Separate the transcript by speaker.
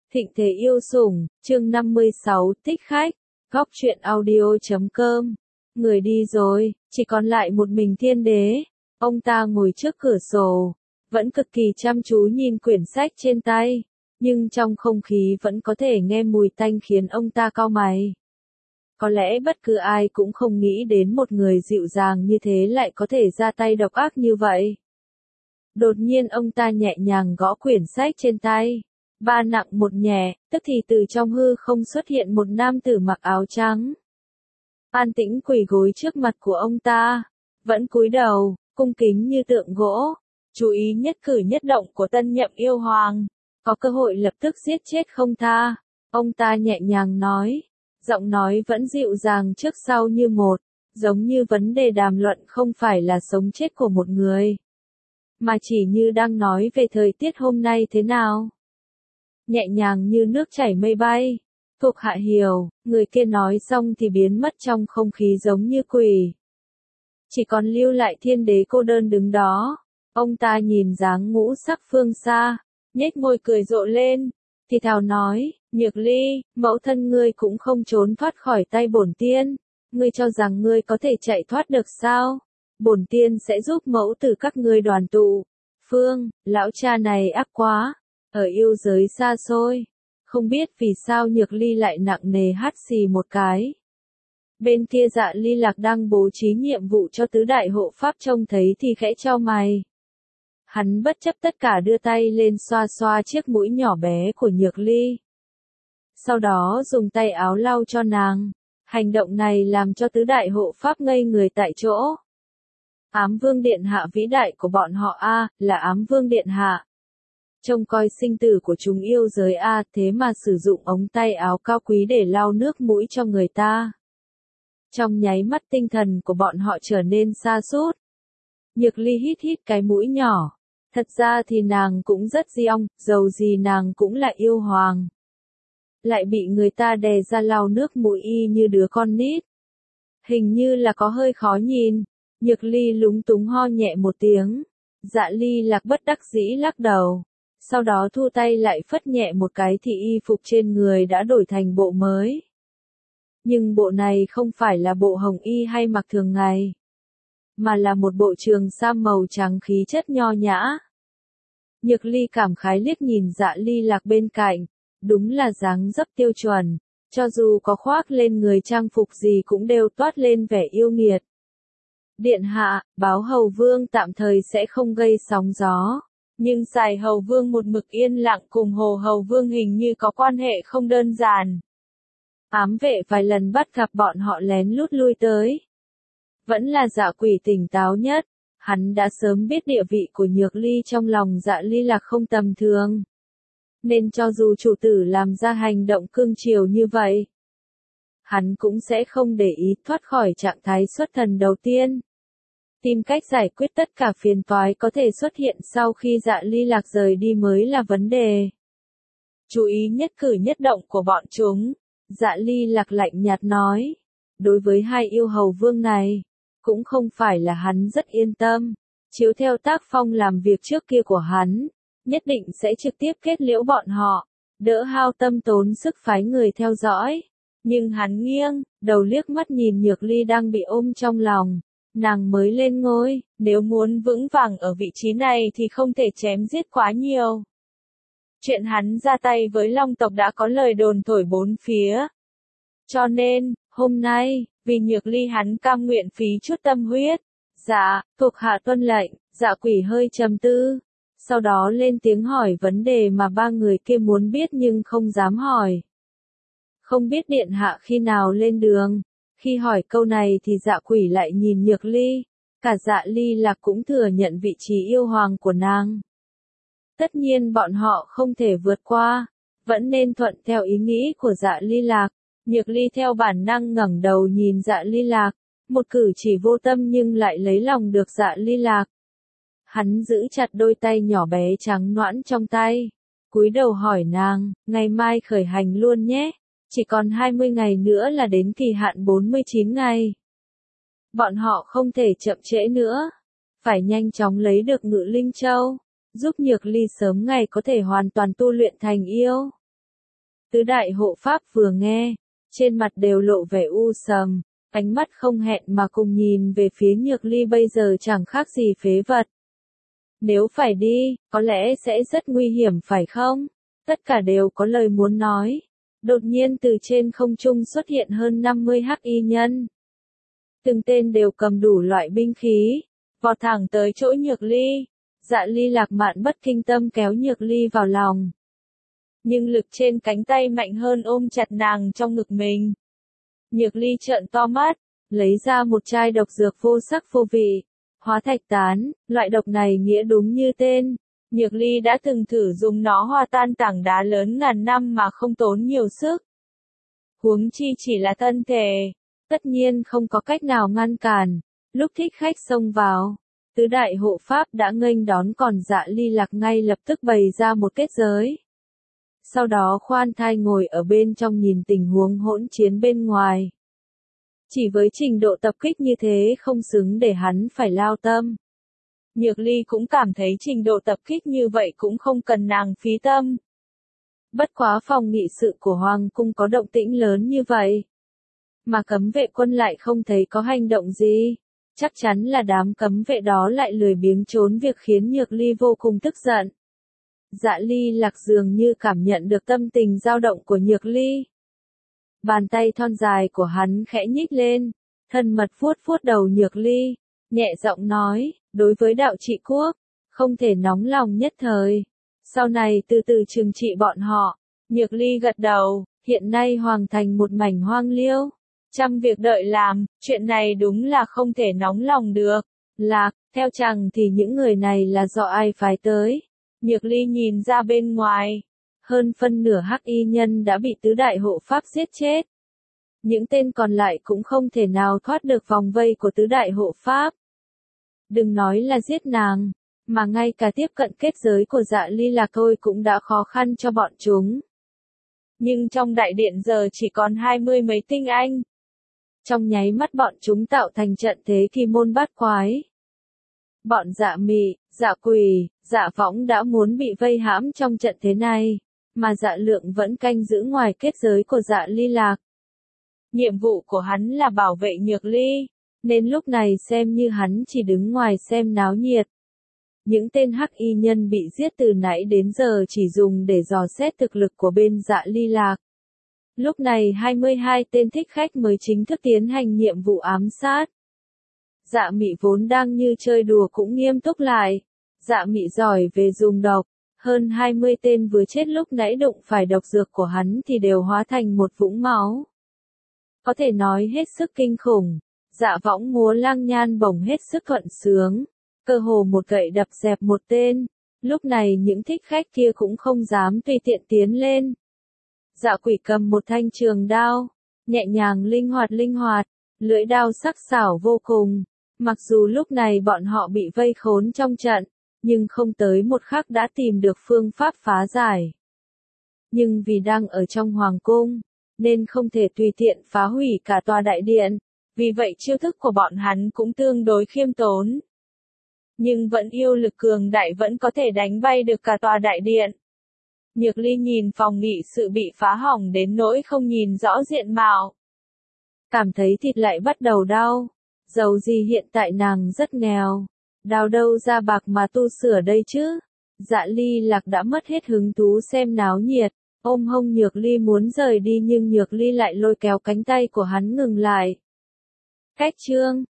Speaker 1: Thịnh thế yêu sủng, chương 56, thích khách, góc truyện audio.com. Người đi rồi, chỉ còn lại một mình Thiên Đế. Ông ta ngồi trước cửa sổ, vẫn cực kỳ chăm chú nhìn quyển sách trên tay, nhưng trong không khí vẫn có thể nghe mùi tanh khiến ông ta cau mày. Có lẽ bất cứ ai cũng không nghĩ đến một người dịu dàng như thế lại có thể ra tay độc ác như vậy. Đột nhiên ông ta nhẹ nhàng gõ quyển sách trên tay. Ba nặng một nhẹ, tức thì từ trong hư không xuất hiện một nam tử mặc áo trắng. An tĩnh quỳ gối trước mặt của ông ta, vẫn cúi đầu, cung kính như tượng gỗ, chú ý nhất cử nhất động của tân nhậm yêu hoàng, có cơ hội lập tức giết chết không tha. Ông ta nhẹ nhàng nói, giọng nói vẫn dịu dàng trước sau như một, giống như vấn đề đàm luận không phải là sống chết của một người, mà chỉ như đang nói về thời tiết hôm nay thế nào. Nhẹ nhàng như nước chảy mây bay. Thuộc hạ hiểu, người kia nói xong thì biến mất trong không khí giống như quỷ. Chỉ còn lưu lại Thiên Đế cô đơn đứng đó. Ông ta nhìn dáng ngũ sắc phương xa, nhếch môi cười rộ lên, thì thào nói, Nhược Ly, mẫu thân ngươi cũng không trốn thoát khỏi tay bổn tiên. Ngươi cho rằng ngươi có thể chạy thoát được sao? Bổn tiên sẽ giúp mẫu tử các ngươi đoàn tụ. Phương, lão cha này ác quá. Ở yêu giới xa xôi, không biết vì sao Nhược Ly lại nặng nề hắt xì một cái. Bên kia Dạ Ly Lạc đang bố trí nhiệm vụ cho tứ đại hộ pháp trông thấy thì khẽ chau mày. Hắn bất chấp tất cả đưa tay lên xoa xoa chiếc mũi nhỏ bé của Nhược Ly. Sau đó dùng tay áo lau cho nàng. Hành động này làm cho tứ đại hộ pháp ngây người tại chỗ. Ám Vương Điện Hạ vĩ đại của bọn họ là Ám Vương Điện Hạ. Trông coi sinh tử của chúng yêu giới thế mà sử dụng ống tay áo cao quý để lau nước mũi cho người ta. Trong nháy mắt tinh thần của bọn họ trở nên sa sút. Nhược Ly hít hít cái mũi nhỏ. Thật ra thì nàng cũng rất diong, dầu gì nàng cũng là yêu hoàng. Lại bị người ta đè ra lau nước mũi y như đứa con nít. Hình như là có hơi khó nhìn. Nhược Ly lúng túng ho nhẹ một tiếng. Dạ Ly Lạc bất đắc dĩ lắc đầu. Sau đó thu tay lại phất nhẹ một cái thì y phục trên người đã đổi thành bộ mới. Nhưng bộ này không phải là bộ hồng y hay mặc thường ngày, mà là một bộ trường sam màu trắng khí chất nho nhã. Nhược Ly cảm khái liếc nhìn Dạ Ly Lạc bên cạnh, đúng là dáng dấp tiêu chuẩn, cho dù có khoác lên người trang phục gì cũng đều toát lên vẻ yêu nghiệt. Điện hạ, báo Hầu Vương tạm thời sẽ không gây sóng gió. Nhưng Sài Hầu Vương một mực yên lặng cùng Hồ Hầu Vương hình như có quan hệ không đơn giản. Ám vệ vài lần bắt gặp bọn họ lén lút lui tới. Vẫn là Dạ Quỷ tỉnh táo nhất, hắn đã sớm biết địa vị của Nhược Ly trong lòng Dạ Ly Lạc không tầm thường. Nên cho dù chủ tử làm ra hành động cương triều như vậy, hắn cũng sẽ không để ý thoát khỏi trạng thái xuất thần đầu tiên. Tìm cách giải quyết tất cả phiền toái có thể xuất hiện sau khi Dạ Ly Lạc rời đi mới là vấn đề. Chú ý nhất cử nhất động của bọn chúng, Dạ Ly Lạc lạnh nhạt nói. Đối với hai yêu hầu vương này, cũng không phải là hắn rất yên tâm. Chiếu theo tác phong làm việc trước kia của hắn, nhất định sẽ trực tiếp kết liễu bọn họ, đỡ hao tâm tốn sức phái người theo dõi. Nhưng hắn nghiêng, đầu liếc mắt nhìn Nhược Ly đang bị ôm trong lòng. Nàng mới lên ngôi, nếu muốn vững vàng ở vị trí này thì không thể chém giết quá nhiều. Chuyện hắn ra tay với Long tộc đã có lời đồn thổi bốn phía. Cho nên, hôm nay, vì Nhược Ly hắn cam nguyện phí chút tâm huyết. Dạ, thuộc hạ tuân lệnh. Dạ Quỷ hơi trầm tư. Sau đó lên tiếng hỏi vấn đề mà ba người kia muốn biết nhưng không dám hỏi. Không biết điện hạ khi nào lên đường. Khi hỏi câu này thì Dạ Quỷ lại nhìn Nhược Ly, cả Dạ Ly Lạc cũng thừa nhận vị trí yêu hoàng của nàng. Tất nhiên bọn họ không thể vượt qua, vẫn nên thuận theo ý nghĩ của Dạ Ly Lạc. Nhược Ly theo bản năng ngẩng đầu nhìn Dạ Ly Lạc, một cử chỉ vô tâm nhưng lại lấy lòng được Dạ Ly Lạc. Hắn giữ chặt đôi tay nhỏ bé trắng nõn trong tay, cúi đầu hỏi nàng, ngày mai khởi hành luôn nhé. Chỉ còn 20 ngày nữa là đến kỳ hạn 49 ngày. Bọn họ không thể chậm trễ nữa. Phải nhanh chóng lấy được Ngự Linh Châu, giúp Nhược Ly sớm ngày có thể hoàn toàn tu luyện thành yêu. Tứ đại hộ pháp vừa nghe, trên mặt đều lộ vẻ u sầm, ánh mắt không hẹn mà cùng nhìn về phía Nhược Ly bây giờ chẳng khác gì phế vật. Nếu phải đi, có lẽ sẽ rất nguy hiểm phải không? Tất cả đều có lời muốn nói. Đột nhiên từ trên không trung xuất hiện hơn 50 hắc y nhân. Từng tên đều cầm đủ loại binh khí, vọt thẳng tới chỗ Nhược Ly. Dạ Ly Lạc Mạn bất kinh tâm kéo Nhược Ly vào lòng. Nhưng lực trên cánh tay mạnh hơn ôm chặt nàng trong ngực mình. Nhược Ly trợn to mắt, lấy ra một chai độc dược vô sắc vô vị. Hóa thạch tán, loại độc này nghĩa đúng như tên. Nhược Ly đã từng thử dùng nó hòa tan tảng đá lớn ngàn năm mà không tốn nhiều sức. Huống chi chỉ là thân thể, tất nhiên không có cách nào ngăn cản. Lúc thích khách xông vào, tứ đại hộ pháp đã nghênh đón, còn Dạ Ly Lạc ngay lập tức bày ra một kết giới. Sau đó khoan thai ngồi ở bên trong nhìn tình huống hỗn chiến bên ngoài. Chỉ với trình độ tập kích như thế không xứng để hắn phải lao tâm. Nhược Ly cũng cảm thấy trình độ tập kích như vậy cũng không cần nàng phí tâm. Bất quá phòng nghị sự của Hoàng cung có động tĩnh lớn như vậy, mà cấm vệ quân lại không thấy có hành động gì. Chắc chắn là đám cấm vệ đó lại lười biếng trốn việc, khiến Nhược Ly vô cùng tức giận. Dạ Ly Lạc dường như cảm nhận được tâm tình dao động của Nhược Ly. Bàn tay thon dài của hắn khẽ nhích lên, thân mật vuốt vuốt đầu Nhược Ly, nhẹ giọng nói, đối với đạo trị quốc, không thể nóng lòng nhất thời. Sau này từ từ trừng trị bọn họ. Nhược Ly gật đầu, hiện nay hoàng thành một mảnh hoang liêu. Trăm việc đợi làm, chuyện này đúng là không thể nóng lòng được. Lạc, theo chàng thì những người này là do ai phái tới? Nhược Ly nhìn ra bên ngoài. Hơn phân nửa hắc y nhân đã bị tứ đại hộ pháp giết chết. Những tên còn lại cũng không thể nào thoát được vòng vây của tứ đại hộ pháp. Đừng nói là giết nàng, mà ngay cả tiếp cận kết giới của Dạ Ly Lạc thôi cũng đã khó khăn cho bọn chúng. Nhưng trong đại điện giờ chỉ còn 20 mấy tinh anh. Trong nháy mắt bọn chúng tạo thành trận thế kỳ môn bát quái. Bọn Dạ Mị, Dạ Quỳ, Dạ Võng đã muốn bị vây hãm trong trận thế này, mà Dạ Lượng vẫn canh giữ ngoài kết giới của Dạ Ly Lạc. Nhiệm vụ của hắn là bảo vệ Nhược Ly, nên lúc này xem như hắn chỉ đứng ngoài xem náo nhiệt. Những tên hắc y nhân bị giết từ nãy đến giờ chỉ dùng để dò xét thực lực của bên Dạ Ly Lạc. Lúc này 22 tên thích khách mới chính thức tiến hành nhiệm vụ ám sát. Dạ Mị vốn đang như chơi đùa cũng nghiêm túc lại. Dạ Mị giỏi về dùng độc, hơn 20 tên vừa chết lúc nãy đụng phải độc dược của hắn thì đều hóa thành một vũng máu. Có thể nói hết sức kinh khủng. Dạ Võng múa lang nhan bổng hết sức thuận sướng, cơ hồ một gậy đập dẹp một tên. Lúc này những thích khách kia cũng không dám tùy tiện tiến lên. Dạ Quỷ cầm một thanh trường đao, nhẹ nhàng linh hoạt, lưỡi đao sắc sảo vô cùng. Mặc dù lúc này bọn họ bị vây khốn trong trận, nhưng không tới một khắc đã tìm được phương pháp phá giải. Nhưng vì đang ở trong hoàng cung, nên không thể tùy tiện phá hủy cả tòa đại điện, vì vậy chiêu thức của bọn hắn cũng tương đối khiêm tốn. Nhưng vẫn yêu lực cường đại vẫn có thể đánh bay được cả tòa đại điện. Nhược Ly nhìn phòng nghị sự bị phá hỏng đến nỗi không nhìn rõ diện mạo. Cảm thấy thịt lại bắt đầu đau. Dầu gì hiện tại nàng rất nghèo. Đào đâu ra bạc mà tu sửa đây chứ? Dạ Ly Lạc đã mất hết hứng thú xem náo nhiệt. Ôm hông Nhược Ly muốn rời đi nhưng Nhược Ly lại lôi kéo cánh tay của hắn ngừng lại. Cách chương